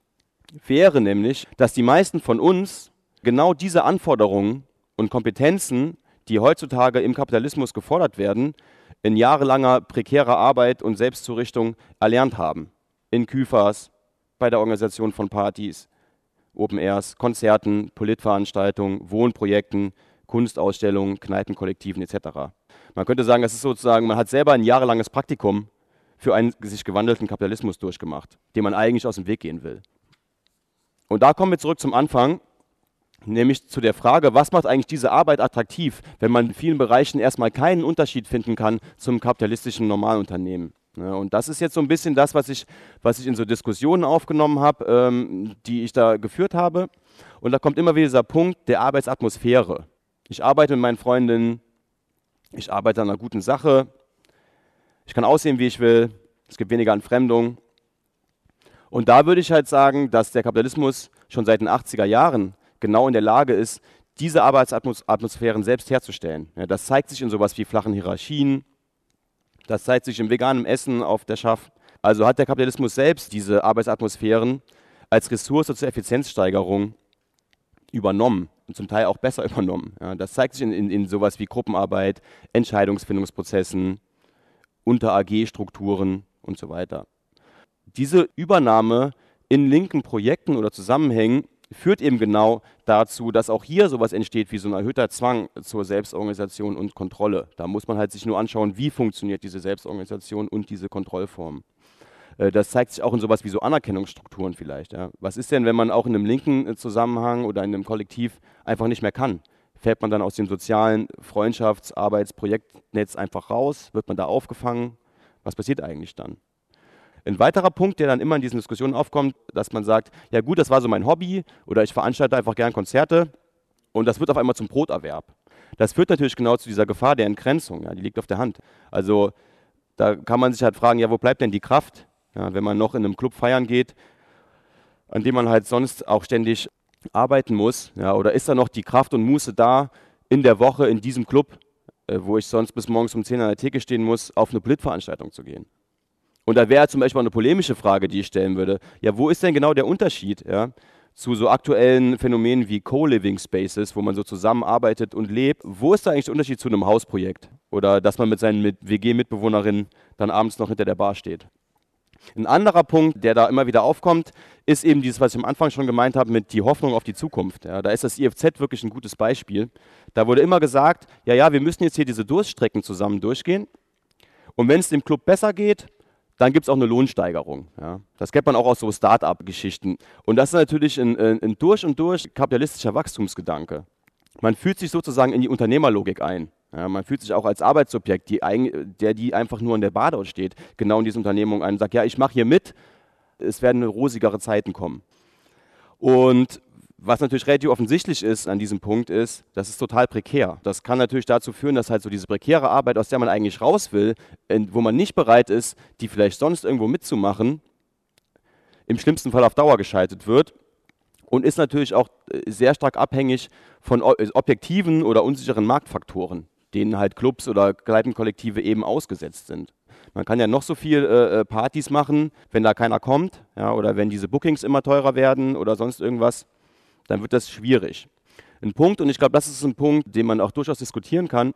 [SPEAKER 1] wäre nämlich, dass die meisten von uns genau diese Anforderungen und Kompetenzen, die heutzutage im Kapitalismus gefordert werden, in jahrelanger prekärer Arbeit und Selbstzurichtung erlernt haben. In Küfers, bei der Organisation von Partys, Open Airs, Konzerten, Politveranstaltungen, Wohnprojekten, Kunstausstellungen, Kneipenkollektiven et cetera. Man könnte sagen, das ist sozusagen, man hat selber ein jahrelanges Praktikum für einen sich gewandelten Kapitalismus durchgemacht, dem man eigentlich aus dem Weg gehen will. Und da kommen wir zurück zum Anfang, nämlich zu der Frage, was macht eigentlich diese Arbeit attraktiv, wenn man in vielen Bereichen erstmal keinen Unterschied finden kann zum kapitalistischen Normalunternehmen. Ja, und das ist jetzt so ein bisschen das, was ich, was ich in so Diskussionen aufgenommen habe, ähm, die ich da geführt habe. Und da kommt immer wieder dieser Punkt der Arbeitsatmosphäre. Ich arbeite mit meinen Freundinnen, ich arbeite an einer guten Sache, ich kann aussehen, wie ich will, es gibt weniger Entfremdung. Und da würde ich halt sagen, dass der Kapitalismus schon seit den achtziger Jahren genau in der Lage ist, diese Arbeitsatmosphären selbst herzustellen. Ja, das zeigt sich in sowas wie flachen Hierarchien, das zeigt sich im veganen Essen auf der Schaft. Also hat der Kapitalismus selbst diese Arbeitsatmosphären als Ressource zur Effizienzsteigerung übernommen und zum Teil auch besser übernommen. Ja, das zeigt sich in, in, in sowas wie Gruppenarbeit, Entscheidungsfindungsprozessen, Unter-A G-Strukturen und so weiter. Diese Übernahme in linken Projekten oder Zusammenhängen führt eben genau dazu, dass auch hier sowas entsteht wie so ein erhöhter Zwang zur Selbstorganisation und Kontrolle. Da muss man halt sich nur anschauen, wie funktioniert diese Selbstorganisation und diese Kontrollform. Das zeigt sich auch in sowas wie so Anerkennungsstrukturen vielleicht. Ja. Was ist denn, wenn man auch in einem linken Zusammenhang oder in einem Kollektiv einfach nicht mehr kann? Fällt man dann aus dem sozialen Freundschafts-, Arbeits-, Projektnetz einfach raus? Wird man da aufgefangen? Was passiert eigentlich dann? Ein weiterer Punkt, der dann immer in diesen Diskussionen aufkommt, dass man sagt, ja gut, das war so mein Hobby oder ich veranstalte einfach gern Konzerte und das wird auf einmal zum Broterwerb. Das führt natürlich genau zu dieser Gefahr der Entgrenzung, ja, die liegt auf der Hand. Also da kann man sich halt fragen, ja, wo bleibt denn die Kraft, ja, wenn man noch in einem Club feiern geht, an dem man halt sonst auch ständig arbeiten muss, ja, oder ist da noch die Kraft und Muße da, in der Woche in diesem Club, äh, wo ich sonst bis morgens um zehn an der Theke stehen muss, auf eine Politveranstaltung zu gehen? Und da wäre zum Beispiel eine polemische Frage, die ich stellen würde. Ja, wo ist denn genau der Unterschied, ja, zu so aktuellen Phänomenen wie Co-Living Spaces, wo man so zusammenarbeitet und lebt? Wo ist da eigentlich der Unterschied zu einem Hausprojekt? Oder dass man mit seinen mit W G-Mitbewohnerinnen dann abends noch hinter der Bar steht? Ein anderer Punkt, der da immer wieder aufkommt, ist eben dieses, was ich am Anfang schon gemeint habe, mit die Hoffnung auf die Zukunft. Ja, da ist das I F Z wirklich ein gutes Beispiel. Da wurde immer gesagt, ja, ja, wir müssen jetzt hier diese Durststrecken zusammen durchgehen. Und wenn es dem Club besser geht, dann gibt es auch eine Lohnsteigerung. Ja. Das kennt man auch aus so Start-up-Geschichten. Und das ist natürlich ein, ein durch und durch kapitalistischer Wachstumsgedanke. Man fühlt sich sozusagen in die Unternehmerlogik ein. Ja, man fühlt sich auch als Arbeitsobjekt, die, der die einfach nur in der Badehaus steht, genau in diese Unternehmung ein und sagt, ja, ich mache hier mit, es werden rosigere Zeiten kommen. Und was natürlich relativ offensichtlich ist an diesem Punkt ist, das ist total prekär. Das kann natürlich dazu führen, dass halt so diese prekäre Arbeit, aus der man eigentlich raus will, wo man nicht bereit ist, die vielleicht sonst irgendwo mitzumachen, im schlimmsten Fall auf Dauer gescheitert wird. Und ist natürlich auch sehr stark abhängig von objektiven oder unsicheren Marktfaktoren, denen halt Clubs oder Kneipenkollektive eben ausgesetzt sind. Man kann ja noch so viel äh, Partys machen, wenn da keiner kommt, ja, oder wenn diese Bookings immer teurer werden oder sonst irgendwas, dann wird das schwierig. Ein Punkt, und ich glaube, das ist ein Punkt, den man auch durchaus diskutieren kann,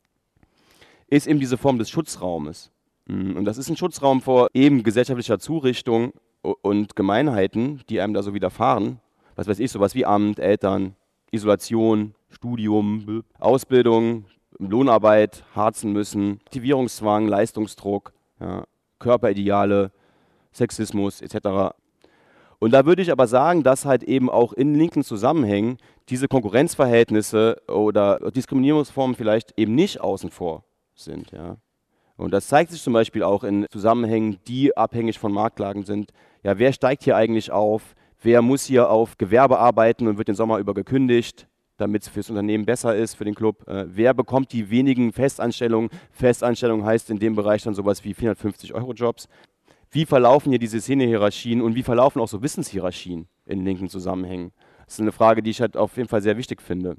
[SPEAKER 1] ist eben diese Form des Schutzraumes. Und das ist ein Schutzraum vor eben gesellschaftlicher Zurichtung und Gemeinheiten, die einem da so widerfahren. Was weiß ich, sowas wie Amt, Eltern, Isolation, Studium, Ausbildung, Lohnarbeit, harzen müssen, Aktivierungszwang, Leistungsdruck, ja, Körperideale, Sexismus et cetera. Und da würde ich aber sagen, dass halt eben auch in linken Zusammenhängen diese Konkurrenzverhältnisse oder Diskriminierungsformen vielleicht eben nicht außen vor sind. Ja. Und das zeigt sich zum Beispiel auch in Zusammenhängen, die abhängig von Marktlagen sind. Ja, wer steigt hier eigentlich auf? Wer muss hier auf Gewerbe arbeiten und wird den Sommer über gekündigt, damit es fürs Unternehmen besser ist, für den Club? Äh, wer bekommt die wenigen Festanstellungen? Festanstellung heißt in dem Bereich dann sowas wie vierhundertfünfzig Euro Jobs. Wie verlaufen hier diese Szenehierarchien und wie verlaufen auch so Wissenshierarchien in linken Zusammenhängen? Das ist eine Frage, die ich halt auf jeden Fall sehr wichtig finde.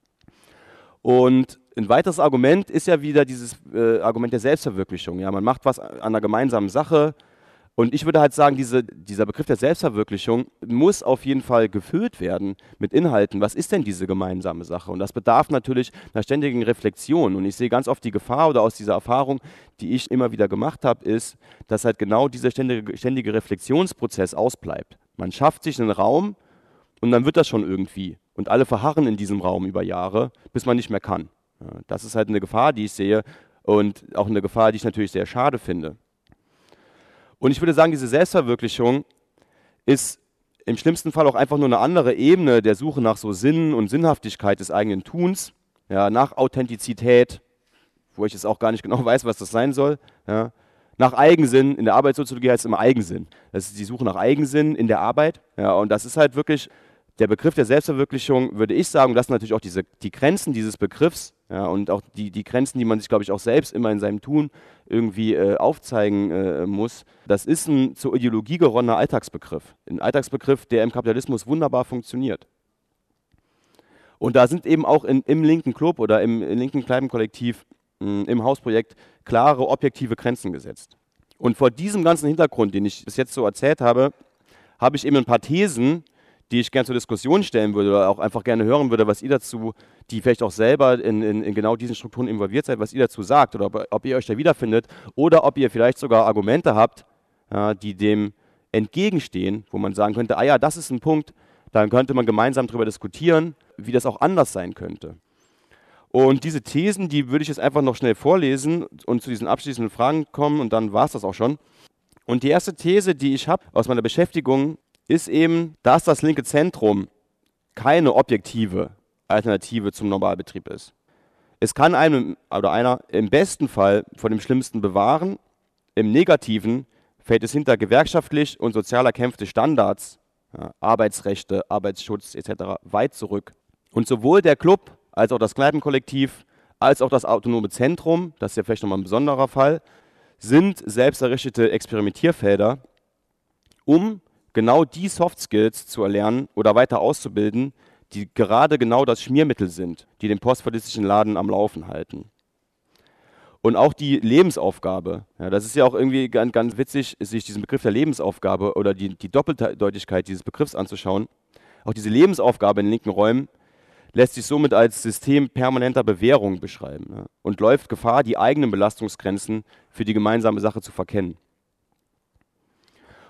[SPEAKER 1] Und ein weiteres Argument ist ja wieder dieses äh, Argument der Selbstverwirklichung. Ja, man macht was an einer gemeinsamen Sache. Und ich würde halt sagen, diese, dieser Begriff der Selbstverwirklichung muss auf jeden Fall gefüllt werden mit Inhalten. Was ist denn diese gemeinsame Sache? Und das bedarf natürlich einer ständigen Reflexion. Und ich sehe ganz oft die Gefahr oder aus dieser Erfahrung, die ich immer wieder gemacht habe, ist, dass halt genau dieser ständige, ständige Reflexionsprozess ausbleibt. Man schafft sich einen Raum und dann wird das schon irgendwie. Und alle verharren in diesem Raum über Jahre, bis man nicht mehr kann. Ja, das ist halt eine Gefahr, die ich sehe und auch eine Gefahr, die ich natürlich sehr schade finde. Und ich würde sagen, diese Selbstverwirklichung ist im schlimmsten Fall auch einfach nur eine andere Ebene der Suche nach so Sinn und Sinnhaftigkeit des eigenen Tuns, ja, nach Authentizität, wo ich jetzt auch gar nicht genau weiß, was das sein soll, ja, nach Eigensinn. In der Arbeitssoziologie heißt es immer Eigensinn. Das ist die Suche nach Eigensinn in der Arbeit. Ja, und das ist halt wirklich der Begriff der Selbstverwirklichung, würde ich sagen, das sind natürlich auch diese, die Grenzen dieses Begriffs, ja, und auch die, die Grenzen, die man sich, glaube ich, auch selbst immer in seinem Tun irgendwie äh, aufzeigen äh, muss. Das ist ein zur Ideologie geronnener Alltagsbegriff. Ein Alltagsbegriff, der im Kapitalismus wunderbar funktioniert. Und da sind eben auch in, im linken Club oder im, im linken Kneipenkollektiv, mh, im Hausprojekt, klare objektive Grenzen gesetzt. Und vor diesem ganzen Hintergrund, den ich bis jetzt so erzählt habe, habe ich eben ein paar Thesen, die ich gerne zur Diskussion stellen würde oder auch einfach gerne hören würde, was ihr dazu, die vielleicht auch selber in, in, in genau diesen Strukturen involviert seid, was ihr dazu sagt oder ob, ob ihr euch da wiederfindet oder ob ihr vielleicht sogar Argumente habt, ja, die dem entgegenstehen, wo man sagen könnte, ah ja, das ist ein Punkt, dann könnte man gemeinsam darüber diskutieren, wie das auch anders sein könnte. Und diese Thesen, die würde ich jetzt einfach noch schnell vorlesen und zu diesen abschließenden Fragen kommen und dann war es das auch schon. Und die erste These, die ich habe aus meiner Beschäftigung, ist eben, dass das linke Zentrum keine objektive Alternative zum Normalbetrieb ist. Es kann einem oder einer im besten Fall vor dem Schlimmsten bewahren, im Negativen fällt es hinter gewerkschaftlich und sozial erkämpfte Standards, ja, Arbeitsrechte, Arbeitsschutz et cetera weit zurück. Und sowohl der Club als auch das Kneipenkollektiv, als auch das autonome Zentrum, das ist ja vielleicht nochmal ein besonderer Fall, sind selbsterrichtete Experimentierfelder, um genau die Soft Skills zu erlernen oder weiter auszubilden, die gerade genau das Schmiermittel sind, die den postfascistischen Laden am Laufen halten. Und auch die Lebensaufgabe, ja, das ist ja auch irgendwie ganz, ganz witzig, sich diesen Begriff der Lebensaufgabe oder die, die Doppeldeutigkeit dieses Begriffs anzuschauen. Auch diese Lebensaufgabe in linken Räumen lässt sich somit als System permanenter Bewährung beschreiben, ja, und läuft Gefahr, die eigenen Belastungsgrenzen für die gemeinsame Sache zu verkennen.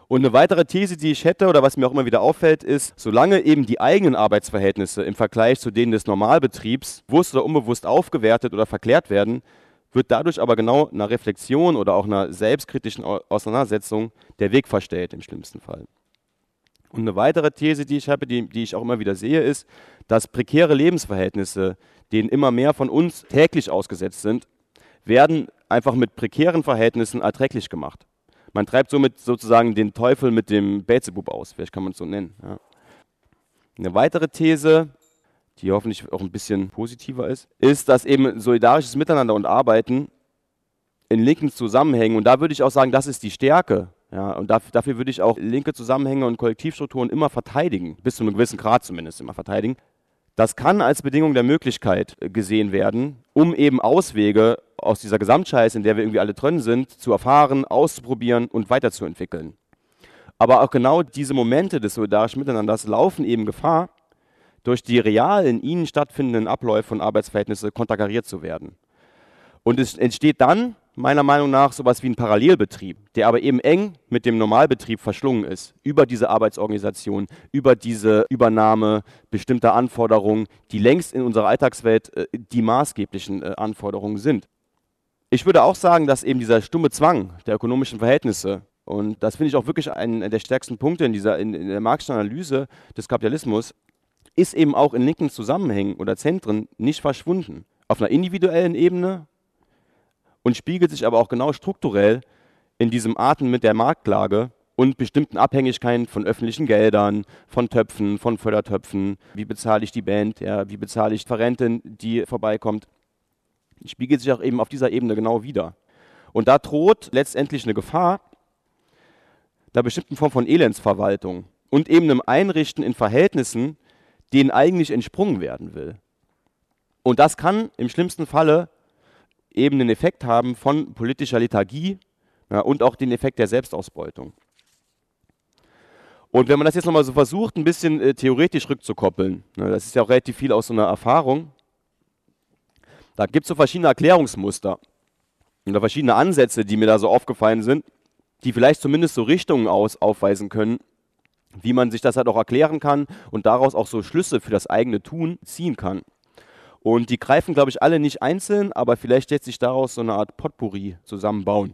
[SPEAKER 1] Und eine weitere These, die ich hätte oder was mir auch immer wieder auffällt, ist, solange eben die eigenen Arbeitsverhältnisse im Vergleich zu denen des Normalbetriebs bewusst oder unbewusst aufgewertet oder verklärt werden, wird dadurch aber genau einer Reflexion oder auch einer selbstkritischen Auseinandersetzung der Weg verstellt im schlimmsten Fall. Und eine weitere These, die ich habe, die, die ich auch immer wieder sehe, ist, dass prekäre Lebensverhältnisse, denen immer mehr von uns täglich ausgesetzt sind, werden einfach mit prekären Verhältnissen erträglich gemacht. Man treibt somit sozusagen den Teufel mit dem Beelzebub aus, vielleicht kann man es so nennen. Ja. Eine weitere These, die hoffentlich auch ein bisschen positiver ist, ist, dass eben solidarisches Miteinander und Arbeiten in linken Zusammenhängen, und da würde ich auch sagen, das ist die Stärke, ja, und dafür, dafür würde ich auch linke Zusammenhänge und Kollektivstrukturen immer verteidigen, bis zu einem gewissen Grad zumindest immer verteidigen. Das kann als Bedingung der Möglichkeit gesehen werden, um eben Auswege aus dieser Gesamtscheiße, in der wir irgendwie alle drin sind, zu erfahren, auszuprobieren und weiterzuentwickeln. Aber auch genau diese Momente des solidarischen Miteinanders laufen eben Gefahr, durch die real in ihnen stattfindenden Abläufe und Arbeitsverhältnisse konterkariert zu werden. Und es entsteht dann, meiner Meinung nach, sowas wie ein Parallelbetrieb, der aber eben eng mit dem Normalbetrieb verschlungen ist, über diese Arbeitsorganisation, über diese Übernahme bestimmter Anforderungen, die längst in unserer Alltagswelt äh, die maßgeblichen äh, Anforderungen sind. Ich würde auch sagen, dass eben dieser stumme Zwang der ökonomischen Verhältnisse, und das finde ich auch wirklich einen der stärksten Punkte in, dieser, in, in der Marxischen Analyse des Kapitalismus, ist eben auch in linken Zusammenhängen oder Zentren nicht verschwunden. Auf einer individuellen Ebene, und spiegelt sich aber auch genau strukturell in diesem Atem mit der Marktlage und bestimmten Abhängigkeiten von öffentlichen Geldern, von Töpfen, von Fördertöpfen. Wie bezahle ich die Band, ja, wie bezahle ich Verrentin, die vorbeikommt. Spiegelt sich auch eben auf dieser Ebene genau wider. Und da droht letztendlich eine Gefahr der bestimmten Form von Elendsverwaltung und eben einem Einrichten in Verhältnissen, denen eigentlich entsprungen werden will. Und das kann im schlimmsten Falle eben den Effekt haben von politischer Lethargie, ja, und auch den Effekt der Selbstausbeutung. Und wenn man das jetzt nochmal so versucht, ein bisschen äh, theoretisch rückzukoppeln, ne, das ist ja auch relativ viel aus so einer Erfahrung, da gibt es so verschiedene Erklärungsmuster oder verschiedene Ansätze, die mir da so aufgefallen sind, die vielleicht zumindest so Richtungen aus, aufweisen können, wie man sich das halt auch erklären kann und daraus auch so Schlüsse für das eigene Tun ziehen kann. Und die greifen, glaube ich, alle nicht einzeln, aber vielleicht lässt sich daraus so eine Art Potpourri zusammenbauen.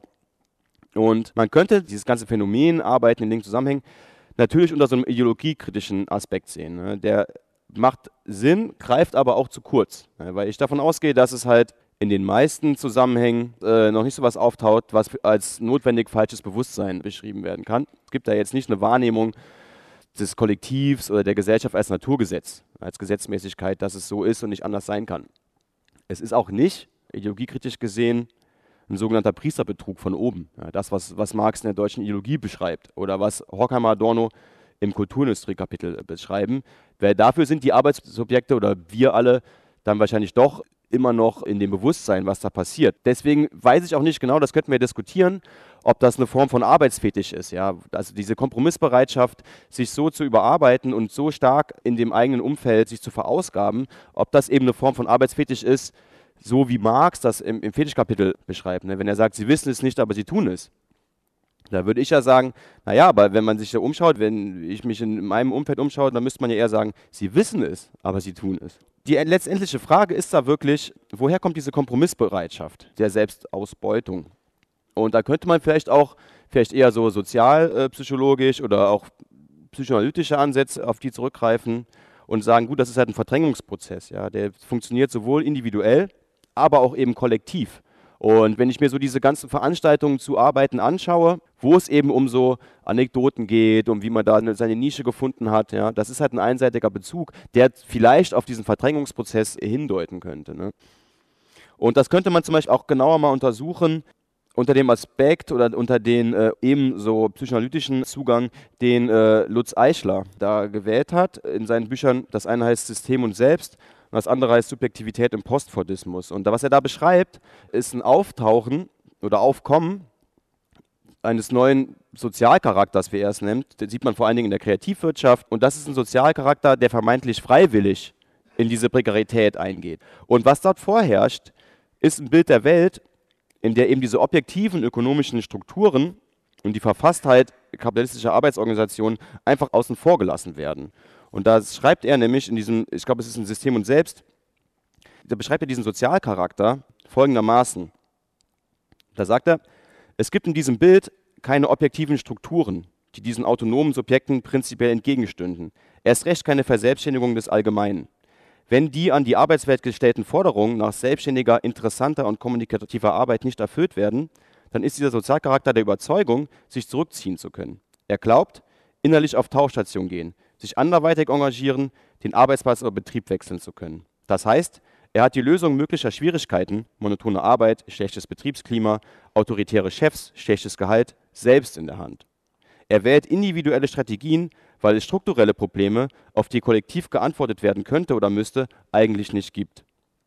[SPEAKER 1] Und man könnte dieses ganze Phänomen, Arbeiten in linken Zusammenhängen, natürlich unter so einem ideologiekritischen Aspekt sehen. Ne? Der macht Sinn, greift aber auch zu kurz. Ne? Weil ich davon ausgehe, dass es halt in den meisten Zusammenhängen äh, noch nicht so was auftaucht, was als notwendig falsches Bewusstsein beschrieben werden kann. Es gibt da jetzt nicht eine Wahrnehmung des Kollektivs oder der Gesellschaft als Naturgesetz, als Gesetzmäßigkeit, dass es so ist und nicht anders sein kann. Es ist auch nicht, ideologiekritisch gesehen, ein sogenannter Priesterbetrug von oben. Ja, das, was, was Marx in der deutschen Ideologie beschreibt oder was Horkheimer, Adorno im Kulturindustrie-Kapitel beschreiben. Weil dafür sind die Arbeitssubjekte oder wir alle dann wahrscheinlich doch immer noch in dem Bewusstsein, was da passiert. Deswegen weiß ich auch nicht genau, das könnten wir diskutieren, ob das eine Form von Arbeitsfetisch ist. Ja? Also diese Kompromissbereitschaft, sich so zu überarbeiten und so stark in dem eigenen Umfeld sich zu verausgaben, ob das eben eine Form von Arbeitsfetisch ist, so wie Marx das im, im Fetischkapitel beschreibt. Ne? Wenn er sagt, sie wissen es nicht, aber sie tun es. Da würde ich ja sagen, naja, aber wenn man sich da umschaut, wenn ich mich in meinem Umfeld umschaue, dann müsste man ja eher sagen, sie wissen es, aber sie tun es. Die letztendliche Frage ist da wirklich, woher kommt diese Kompromissbereitschaft der Selbstausbeutung? Und da könnte man vielleicht auch, vielleicht eher so sozialpsychologisch oder auch psychoanalytische Ansätze auf die zurückgreifen und sagen, gut, das ist halt ein Verdrängungsprozess, ja, der funktioniert sowohl individuell, aber auch eben kollektiv. Und wenn ich mir so diese ganzen Veranstaltungen zu Arbeiten anschaue, wo es eben um so Anekdoten geht, um wie man da seine Nische gefunden hat, ja, das ist halt ein einseitiger Bezug, der vielleicht auf diesen Verdrängungsprozess hindeuten könnte. Ne? Und das könnte man zum Beispiel auch genauer mal untersuchen, unter dem Aspekt oder unter den äh, eben so psychoanalytischen Zugang, den äh, Lutz Eichler da gewählt hat in seinen Büchern. Das eine heißt System und Selbst. Und das andere heißt Subjektivität im Postfordismus. Und was er da beschreibt, ist ein Auftauchen oder Aufkommen eines neuen Sozialcharakters, wie er es nennt. Den sieht man vor allen Dingen in der Kreativwirtschaft. Und das ist ein Sozialcharakter, der vermeintlich freiwillig in diese Prekarität eingeht. Und was dort vorherrscht, ist ein Bild der Welt, in der eben diese objektiven ökonomischen Strukturen und die Verfasstheit kapitalistischer Arbeitsorganisationen einfach außen vor gelassen werden. Und da schreibt er nämlich in diesem, ich glaube, es ist ein System und Selbst, da beschreibt er diesen Sozialcharakter folgendermaßen. Da sagt er, es gibt in diesem Bild keine objektiven Strukturen, die diesen autonomen Subjekten prinzipiell entgegenstünden. Erst recht keine Verselbstständigung des Allgemeinen. Wenn die an die Arbeitswelt gestellten Forderungen nach selbstständiger, interessanter und kommunikativer Arbeit nicht erfüllt werden, dann ist dieser Sozialcharakter der Überzeugung, sich zurückziehen zu können. Er glaubt, innerlich auf Tauchstation gehen, sich anderweitig engagieren, den Arbeitsplatz oder Betrieb wechseln zu können. Das heißt, er hat die Lösung möglicher Schwierigkeiten, monotone Arbeit, schlechtes Betriebsklima, autoritäre Chefs, schlechtes Gehalt, selbst in der Hand. Er wählt individuelle Strategien, weil es strukturelle Probleme, auf die kollektiv geantwortet werden könnte oder müsste, eigentlich nicht gibt.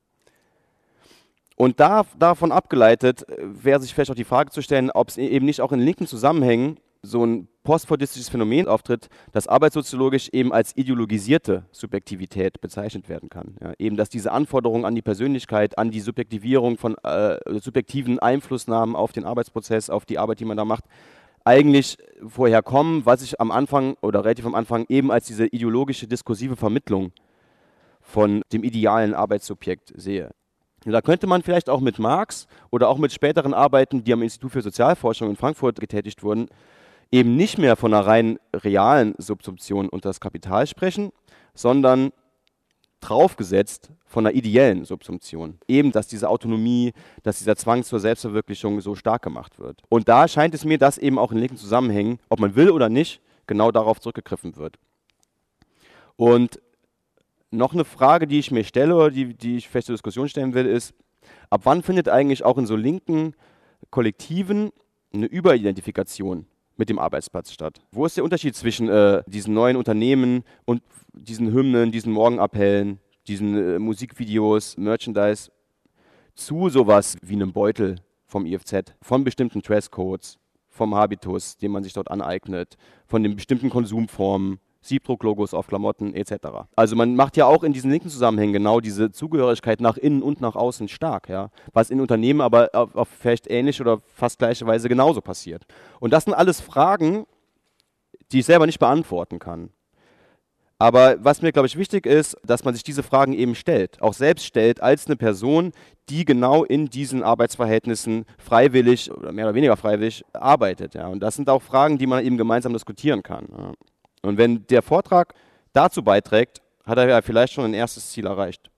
[SPEAKER 1] Und da, davon abgeleitet wäre sich vielleicht auch die Frage zu stellen, ob es eben nicht auch in linken Zusammenhängen so ein postfordistisches Phänomen auftritt, das arbeitssoziologisch eben als ideologisierte Subjektivität bezeichnet werden kann. Ja, eben, dass diese Anforderungen an die Persönlichkeit, an die Subjektivierung von äh, subjektiven Einflussnahmen auf den Arbeitsprozess, auf die Arbeit, die man da macht, eigentlich vorher kommen, was ich am Anfang oder relativ am Anfang eben als diese ideologische diskursive Vermittlung von dem idealen Arbeitssubjekt sehe. Und da könnte man vielleicht auch mit Marx oder auch mit späteren Arbeiten, die am Institut für Sozialforschung in Frankfurt getätigt wurden, eben nicht mehr von einer rein realen Subsumption unter das Kapital sprechen, sondern draufgesetzt von einer ideellen Subsumption. Eben, dass diese Autonomie, dass dieser Zwang zur Selbstverwirklichung so stark gemacht wird. Und da scheint es mir, dass eben auch in linken Zusammenhängen, ob man will oder nicht, genau darauf zurückgegriffen wird. Und noch eine Frage, die ich mir stelle oder die, die ich vielleicht zur Diskussion stellen will, ist, ab wann findet eigentlich auch in so linken Kollektiven eine Überidentifikation mit dem Arbeitsplatz statt? Wo ist der Unterschied zwischen äh, diesen neuen Unternehmen und diesen Hymnen, diesen Morgenappellen, diesen äh, Musikvideos, Merchandise zu sowas wie einem Beutel vom I F Z, von bestimmten Dresscodes, vom Habitus, den man sich dort aneignet, von den bestimmten Konsumformen, Siebdrucklogos auf Klamotten et cetera. Also man macht ja auch in diesen linken Zusammenhängen genau diese Zugehörigkeit nach innen und nach außen stark, ja, was in Unternehmen aber auf, auf vielleicht ähnliche oder fast gleiche Weise genauso passiert. Und das sind alles Fragen, die ich selber nicht beantworten kann. Aber was mir, glaube ich, wichtig ist, dass man sich diese Fragen eben stellt, auch selbst stellt als eine Person, die genau in diesen Arbeitsverhältnissen freiwillig oder mehr oder weniger freiwillig arbeitet. Ja. Und das sind auch Fragen, die man eben gemeinsam diskutieren kann. Ja. Und wenn der Vortrag dazu beiträgt, hat er ja vielleicht schon ein erstes Ziel erreicht.